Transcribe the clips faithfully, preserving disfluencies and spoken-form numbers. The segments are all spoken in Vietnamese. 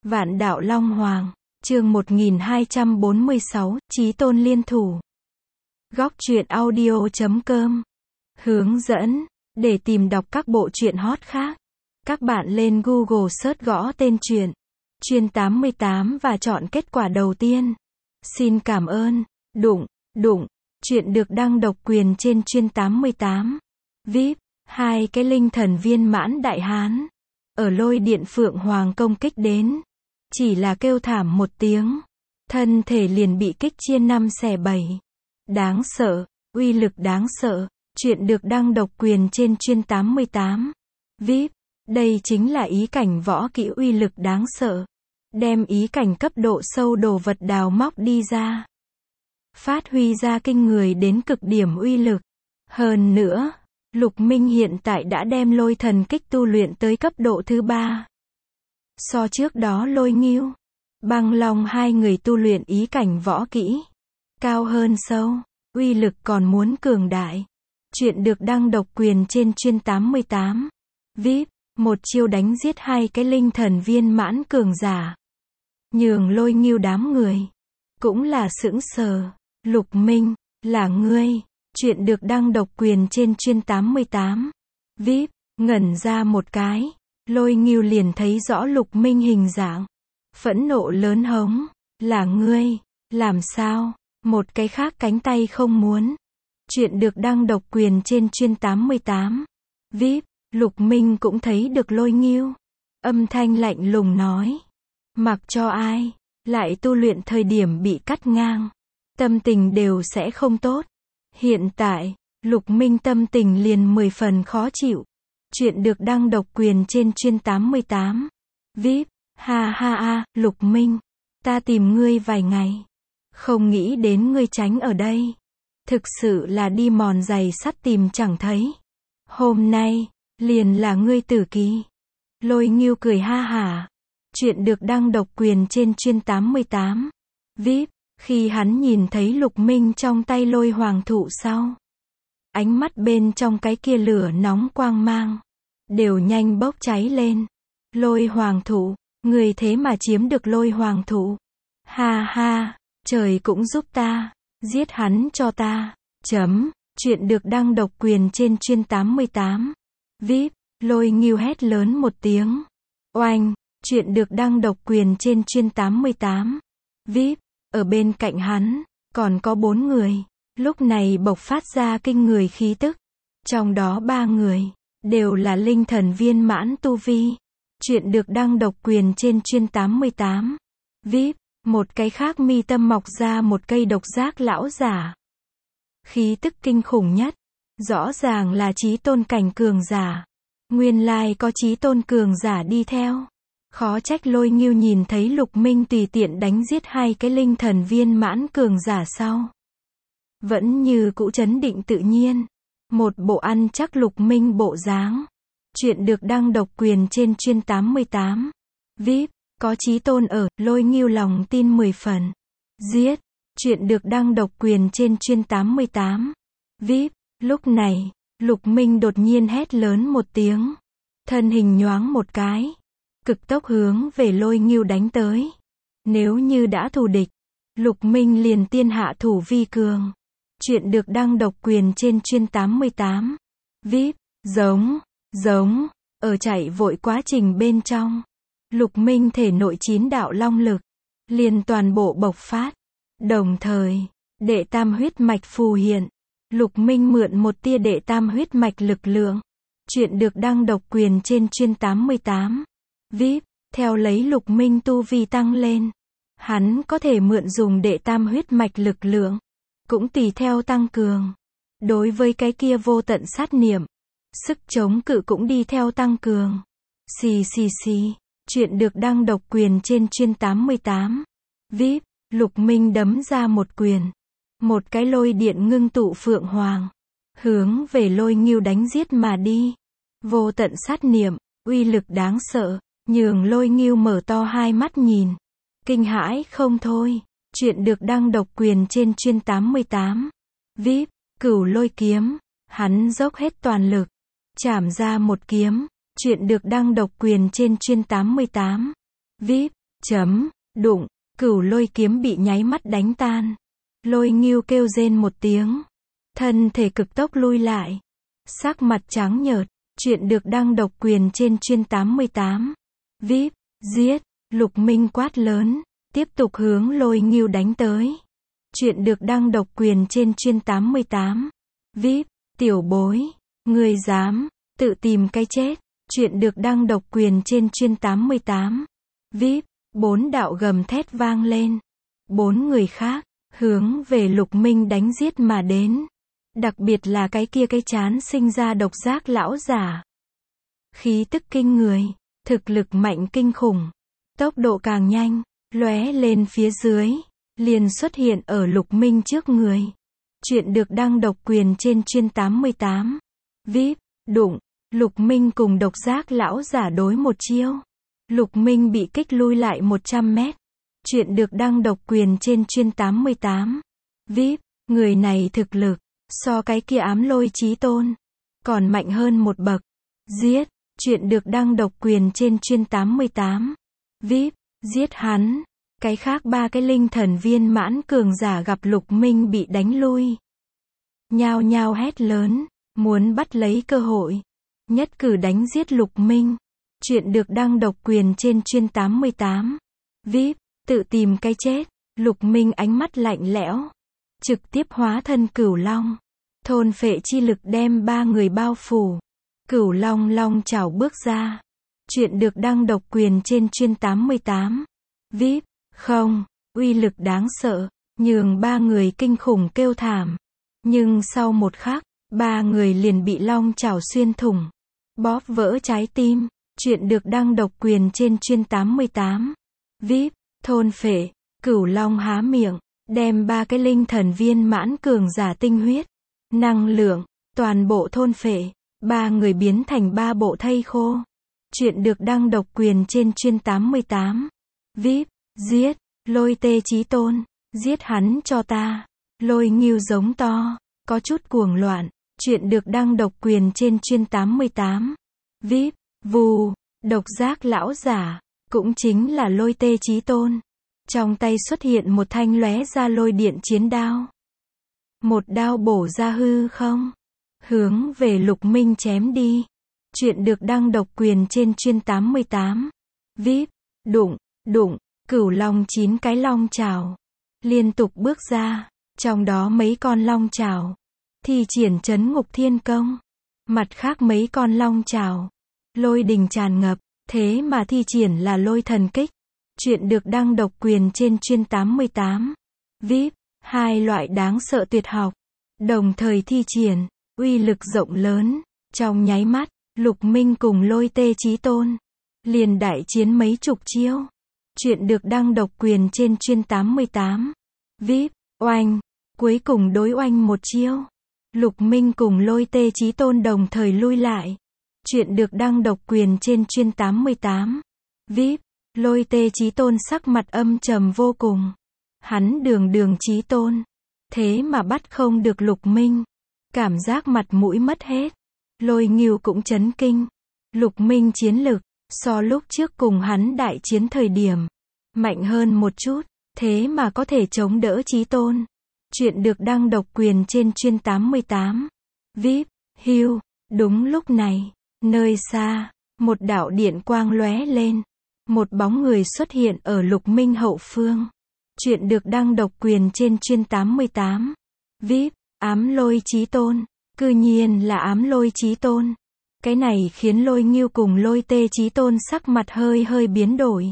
Vạn đạo Long Hoàng, chương một nghìn hai trăm bốn mươi sáu, Chí Tôn liên thủ. Góc truyện audio chấm com. Hướng dẫn, để tìm đọc các bộ truyện hot khác, các bạn lên Google search gõ tên truyện Chuyên tám mươi tám và chọn kết quả đầu tiên. Xin cảm ơn. Đụng, đụng, truyện được đăng độc quyền trên Chuyên tám mươi tám. vê i pê, hai cái linh thần viên mãn đại hán. Ở lôi điện Phượng Hoàng công kích đến. Chỉ là kêu thảm một tiếng. Thân thể liền bị kích chia năm xẻ bảy. Đáng sợ, uy lực đáng sợ. Chuyện được đăng độc quyền trên Chuyên tám mươi tám. vê i pê, đây chính là ý cảnh võ kỹ uy lực đáng sợ. Đem ý cảnh cấp độ sâu đồ vật đào móc đi ra. Phát huy ra kinh người đến cực điểm uy lực. Hơn nữa, Lục Minh hiện tại đã đem lôi thần kích tu luyện tới cấp độ thứ ba. So trước đó Lôi Ngưu, Băng Long hai người tu luyện ý cảnh võ kỹ cao hơn sâu, uy lực còn muốn cường đại. Chuyện được đăng độc quyền trên Chuyên tám mươi tám. vê i pê, một chiêu đánh giết hai cái linh thần viên mãn cường giả. Nhường Lôi Ngưu đám người cũng là sững sờ. Lục Minh, là ngươi. Chuyện được đăng độc quyền trên Chuyên tám mươi tám. vê i pê, ngẩn ra một cái. Lôi Ngưu liền thấy rõ Lục Minh hình dạng. Phẫn nộ lớn hống. Là ngươi. Làm sao? Một cái khác cánh tay không muốn. Chuyện được đăng độc quyền trên Chuyên tám mươi tám. vê i pê, Lục Minh cũng thấy được Lôi Ngưu. Âm thanh lạnh lùng nói. Mặc cho ai, lại tu luyện thời điểm bị cắt ngang. Tâm tình đều sẽ không tốt. Hiện tại, Lục Minh tâm tình liền mười phần khó chịu. Chuyện được đăng độc quyền trên Chuyên tám mươi tám. vê i pê, ha ha ha, Lục Minh. Ta tìm ngươi vài ngày. Không nghĩ đến ngươi tránh ở đây. Thực sự là đi mòn giày sắt tìm chẳng thấy. Hôm nay, liền là ngươi tử kỳ. Lôi Ngưu cười ha hả. Chuyện được đăng độc quyền trên Chuyên tám mươi tám. vê i pê, khi hắn nhìn thấy Lục Minh trong tay lôi hoàng thụ sau. Ánh mắt bên trong cái kia lửa nóng quang mang. Đều nhanh bốc cháy lên. Lôi hoàng thụ, người thế mà chiếm được lôi hoàng thụ. Ha ha, trời cũng giúp ta. Giết hắn cho ta. Chấm, chuyện được đăng độc quyền trên Chuyên tám mươi tám. vê i pê, Lôi Ngưu hét lớn một tiếng. Oanh, chuyện được đăng độc quyền trên Chuyên tám mươi tám. vê i pê, ở bên cạnh hắn, còn có bốn người. Lúc này bộc phát ra kinh người khí tức. Trong đó ba người, đều là linh thần viên mãn tu vi. Chuyện được đăng độc quyền trên Chuyên tám mươi tám. vê i pê, một cái khác mi tâm mọc ra một cây độc giác lão giả. Khí tức kinh khủng nhất. Rõ ràng là Chí Tôn cảnh cường giả. Nguyên lai có Chí Tôn cường giả đi theo. Khó trách Lôi Ngưu nhìn thấy Lục Minh tùy tiện đánh giết hai cái linh thần viên mãn cường giả sau. Vẫn như cũ trấn định tự nhiên. Một bộ ăn chắc Lục Minh bộ dáng. Chuyện được đăng độc quyền trên Chuyên tám mươi tám. vê i pê, có Chí Tôn ở, Lôi Ngưu lòng tin mười phần. Giết. Chuyện được đăng độc quyền trên Chuyên tám mươi tám. vê i pê, lúc này, Lục Minh đột nhiên hét lớn một tiếng. Thân hình nhoáng một cái. Cực tốc hướng về Lôi Ngưu đánh tới. Nếu như đã thù địch, Lục Minh liền tiên hạ thủ vi cường. Chuyện được đăng độc quyền trên Chuyên tám mươi tám. vê i pê, giống, giống, ở chạy vội quá trình bên trong. Lục Minh thể nội chín đạo long lực, liền toàn bộ bộc phát. Đồng thời, đệ tam huyết mạch phù hiện. Lục Minh mượn một tia đệ tam huyết mạch lực lượng. Chuyện được đăng độc quyền trên Chuyên tám mươi tám. vê i pê, theo lấy Lục Minh tu vi tăng lên. Hắn có thể mượn dùng đệ tam huyết mạch lực lượng. Cũng tùy theo tăng cường. Đối với cái kia vô tận sát niệm. Sức chống cự cũng đi theo tăng cường. Xì xì xì. Chuyện được đăng độc quyền trên Chuyên tám mươi tám. vê i pê, Lục Minh đấm ra một quyền. Một cái lôi điện ngưng tụ Phượng Hoàng. Hướng về Lôi Ngưu đánh giết mà đi. Vô tận sát niệm, uy lực đáng sợ. Nhường Lôi Ngưu mở to hai mắt nhìn. Kinh hãi không thôi. Chuyện được đăng độc quyền trên Chuyên tám mươi tám. vê i pê, Cửu Lôi kiếm. Hắn dốc hết toàn lực. Chảm ra một kiếm. Chuyện được đăng độc quyền trên Chuyên tám mươi tám. vê i pê, Chấm, đụng, cửu lôi kiếm bị nháy mắt đánh tan. Lôi Ngưu kêu rên một tiếng. Thân thể cực tốc lui lại. Sắc mặt trắng nhợt. Chuyện được đăng độc quyền trên chuyên tám mươi tám. vê i pê, giết, Lục Minh quát lớn. Tiếp tục hướng Lôi Ngưu đánh tới. Chuyện được đăng độc quyền trên chuyên tám mươi tám. vê i pê, tiểu bối. Người dám, tự tìm cái chết. Chuyện được đăng độc quyền trên chuyên tám mươi tám. vê i pê, bốn đạo gầm thét vang lên. Bốn người khác, hướng về Lục Minh đánh giết mà đến. Đặc biệt là cái kia cái chán sinh ra độc giác lão giả. Khí tức kinh người, thực lực mạnh kinh khủng. Tốc độ càng nhanh, lóe lên phía dưới, liền xuất hiện ở Lục Minh trước người. Chuyện được đăng độc quyền trên chuyên tám mươi tám. vê i pê, đụng, Lục Minh cùng độc giác lão giả đối một chiêu. Lục Minh bị kích lui lại một trăm mét. Chuyện được đăng độc quyền trên chuyên tám mươi tám. vê i pê, người này thực lực, so cái kia ám lôi chí tôn, còn mạnh hơn một bậc. Giết, chuyện được đăng độc quyền trên chuyên tám mươi tám. vê i pê, giết hắn. Cái khác ba cái linh thần viên mãn cường giả gặp Lục Minh bị đánh lui. Nhao nhao hét lớn, muốn bắt lấy cơ hội. Nhất cử đánh giết Lục Minh. Chuyện được đăng độc quyền trên chuyên tám mươi tám. vê i pê, tự tìm cái chết. Lục Minh ánh mắt lạnh lẽo. Trực tiếp hóa thân cửu long. Thôn phệ chi lực đem ba người bao phủ. Cửu long long chảo bước ra. Chuyện được đăng độc quyền trên chuyên tám mươi tám. vê i pê, không, uy lực đáng sợ, nhường ba người kinh khủng kêu thảm. Nhưng sau một khắc, ba người liền bị long chảo xuyên thủng. Bóp vỡ trái tim. Chuyện được đăng độc quyền trên chuyên tám mươi tám. vê i pê, thôn phệ, cửu long há miệng, đem ba cái linh thần viên mãn cường giả tinh huyết, năng lượng, toàn bộ thôn phệ, ba người biến thành ba bộ thây khô. Chuyện được đăng độc quyền trên chuyên tám mươi tám. vê i pê, giết, Lôi Tê Chí Tôn, giết hắn cho ta. Lôi Ngưu giống to, có chút cuồng loạn. Chuyện được đăng độc quyền trên chuyên tám mươi tám. vê i pê, vù, độc giác lão giả, cũng chính là Lôi Tê Chí Tôn. Trong tay xuất hiện một thanh lóe ra lôi điện chiến đao. Một đao bổ ra hư không, hướng về Lục Minh chém đi. Chuyện được đăng độc quyền trên chuyên tám mươi tám. vê i pê, đụng, đụng, cửu long chín cái long chảo. Liên tục bước ra, trong đó mấy con long chảo thi triển trấn ngục thiên công. Mặt khác mấy con long chảo, lôi đình tràn ngập, thế mà thi triển là lôi thần kích. Chuyện được đăng độc quyền trên chuyên tám mươi tám. vê i pê, hai loại đáng sợ tuyệt học, đồng thời thi triển, uy lực rộng lớn. Trong nháy mắt, Lục Minh cùng Lôi Tê Chí Tôn liền đại chiến mấy chục chiêu. Chuyện được đăng độc quyền trên chuyên tám mươi tám. vê i pê, oanh, cuối cùng đối oanh một chiêu. Lục Minh cùng Lôi Tê Chí Tôn đồng thời lui lại. Chuyện được đăng độc quyền trên chuyên tám mươi tám. vê i pê, Lôi Tê Chí Tôn sắc mặt âm trầm vô cùng. Hắn đường đường chí tôn, thế mà bắt không được Lục Minh. Cảm giác mặt mũi mất hết. Lôi Ngưu cũng chấn kinh. Lục Minh chiến lực, so lúc trước cùng hắn đại chiến thời điểm, mạnh hơn một chút, thế mà có thể chống đỡ chí tôn. Chuyện được đăng độc quyền trên chuyên tám mươi tám. vê i pê, hiu, đúng lúc này, nơi xa, một đạo điện quang lóe lên. Một bóng người xuất hiện ở Lục Minh hậu phương. Chuyện được đăng độc quyền trên chuyên tám mươi tám. vê i pê, ám lôi chí tôn. Cư nhiên là ám lôi chí tôn. Cái này khiến Lôi Ngưu cùng Lôi Tê Chí Tôn sắc mặt hơi hơi biến đổi.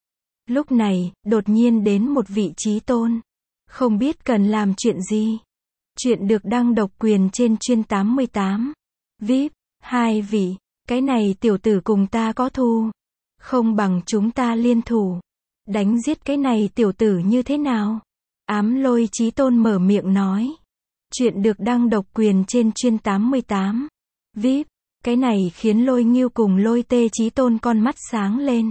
Lúc này, đột nhiên đến một vị chí tôn. Không biết cần làm chuyện gì. Chuyện được đăng độc quyền trên chuyên tám mươi tám. vê i pê, hai vị, cái này tiểu tử cùng ta có thù. Không bằng chúng ta liên thủ. Đánh giết cái này tiểu tử như thế nào? Ám lôi chí tôn mở miệng nói. Chuyện được đăng độc quyền trên chuyên tám mươi tám. vê i pê, cái này khiến Lôi Ngưu cùng Lôi Tê Chí Tôn con mắt sáng lên.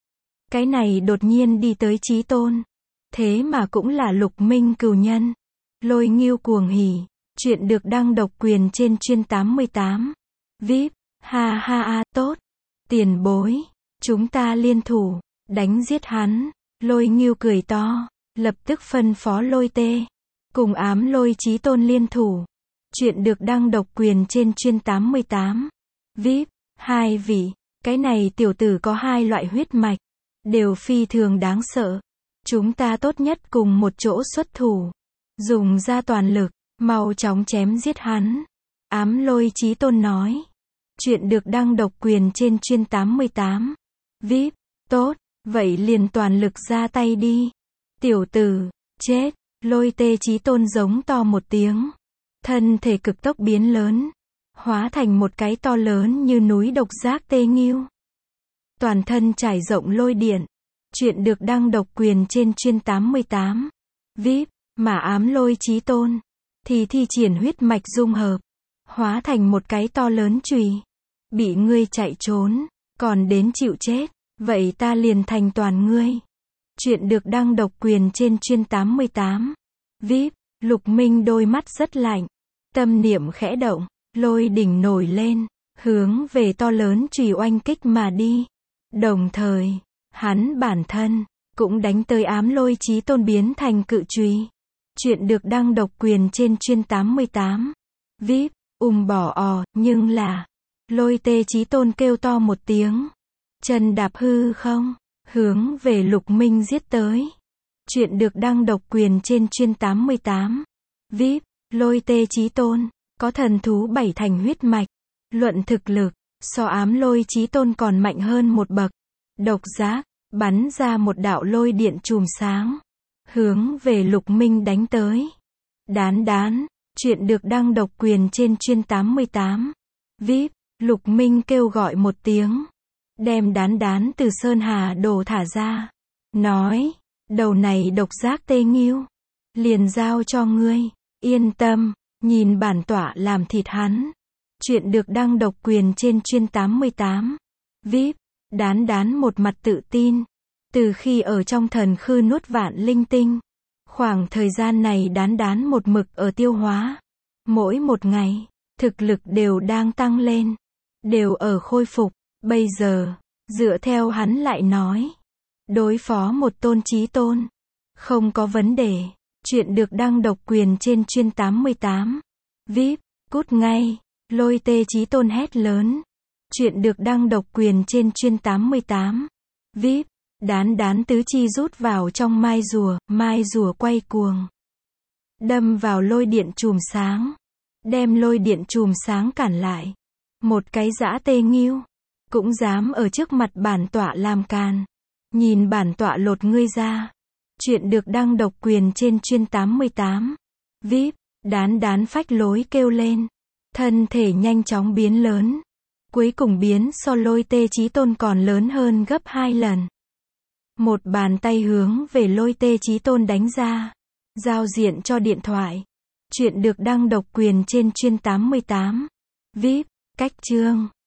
Cái này đột nhiên đi tới chí tôn. Thế mà cũng là Lục Minh cừu nhân. Lôi Ngưu cuồng hỉ. Chuyện được đăng độc quyền trên chuyên tám mươi tám. vê i pê, ha ha ha, tốt. Tiền bối, chúng ta liên thủ. đánh giết hắn. Lôi Ngưu cười to, lập tức phân phó Lôi Tê, cùng Ám Lôi Chí Tôn liên thủ. Chuyện được đăng độc quyền trên chuyên tám mươi tám. vê i pê, hai vị, cái này tiểu tử có hai loại huyết mạch, đều phi thường đáng sợ. Chúng ta tốt nhất cùng một chỗ xuất thủ, dùng ra toàn lực, mau chóng chém giết hắn. Ám Lôi Chí Tôn nói. Chuyện được đăng độc quyền trên chuyên tám mươi tám. vê i pê, tốt, vậy liền toàn lực ra tay đi. Tiểu tử, chết. Lôi Tê Chí Tôn giống to một tiếng. Thân thể cực tốc biến lớn, hóa thành một cái to lớn như núi độc giác tê nghiêu. Toàn thân trải rộng lôi điện. Chuyện được đăng độc quyền trên chuyên tám mươi tám. vê i pê, mà Ám Lôi Chí Tôn thì thi triển huyết mạch dung hợp, hóa thành một cái to lớn chùy. Bị ngươi chạy trốn, còn đến chịu chết, vậy ta liền thành toàn ngươi. Chuyện được đăng độc quyền trên chuyên tám mươi tám. vê i pê, Lục Minh đôi mắt rất lạnh, tâm niệm khẽ động, lôi đỉnh nổi lên, hướng về to lớn chùy oanh kích mà đi. Đồng thời, hắn bản thân cũng đánh tới Ám Lôi Chí Tôn biến thành cự chùy. Chuyện được đăng độc quyền trên chuyên tám mươi tám. vê i pê, ùm bỏ ò, nhưng là Lôi Tê Chí Tôn kêu to một tiếng, chân đạp hư không, hướng về Lục Minh giết tới. Chuyện được đăng độc quyền trên chuyên tám mươi tám. vê i pê, Lôi Tê Chí Tôn có thần thú bảy thành huyết mạch, luận thực lực so Ám Lôi Chí Tôn còn mạnh hơn một bậc. Độc giác bắn ra một đạo lôi điện chùm sáng, hướng về Lục Minh đánh tới. Đán đán. Chuyện được đăng độc quyền trên chuyên tám mươi tám. vê i pê, Lục Minh kêu gọi một tiếng, đem đán đán từ Sơn Hà Đồ thả ra, nói, đầu này độc giác tê nghiêu, liền giao cho ngươi, yên tâm, nhìn bản tọa làm thịt hắn. Chuyện được đăng độc quyền trên chuyên tám mươi tám. vê i pê, đán đán một mặt tự tin, từ khi ở trong thần khư nuốt vạn linh tinh, khoảng thời gian này đán đán một mực ở tiêu hóa. Mỗi một ngày, thực lực đều đang tăng lên, đều ở khôi phục. Bây giờ, dựa theo hắn lại nói, đối phó một tôn chí tôn, không có vấn đề. Chuyện được đăng độc quyền trên chuyên tám mươi tám. vê i pê, cút ngay. Lôi Tê Chí Tôn hét lớn. Chuyện được đăng độc quyền trên chuyên tám mươi tám. vê i pê, đán đán tứ chi rút vào trong mai rùa, mai rùa quay cuồng, đâm vào lôi điện chùm sáng, đem lôi điện chùm sáng cản lại. Một cái dã tê nghiêu, cũng dám ở trước mặt bản tọa làm càn, nhìn bản tọa lột ngươi ra. Chuyện được đăng độc quyền trên chuyên tám mươi tám. vê i pê, đán đán phách lối kêu lên, thân thể nhanh chóng biến lớn, cuối cùng biến so Lôi Tê Chí Tôn còn lớn hơn gấp hai lần. Một bàn tay hướng về Lôi Tê Chí Tôn đánh ra, giao diện cho điện thoại. Chuyện được đăng độc quyền trên chuyên tám mươi tám. vê i pê, cách chương.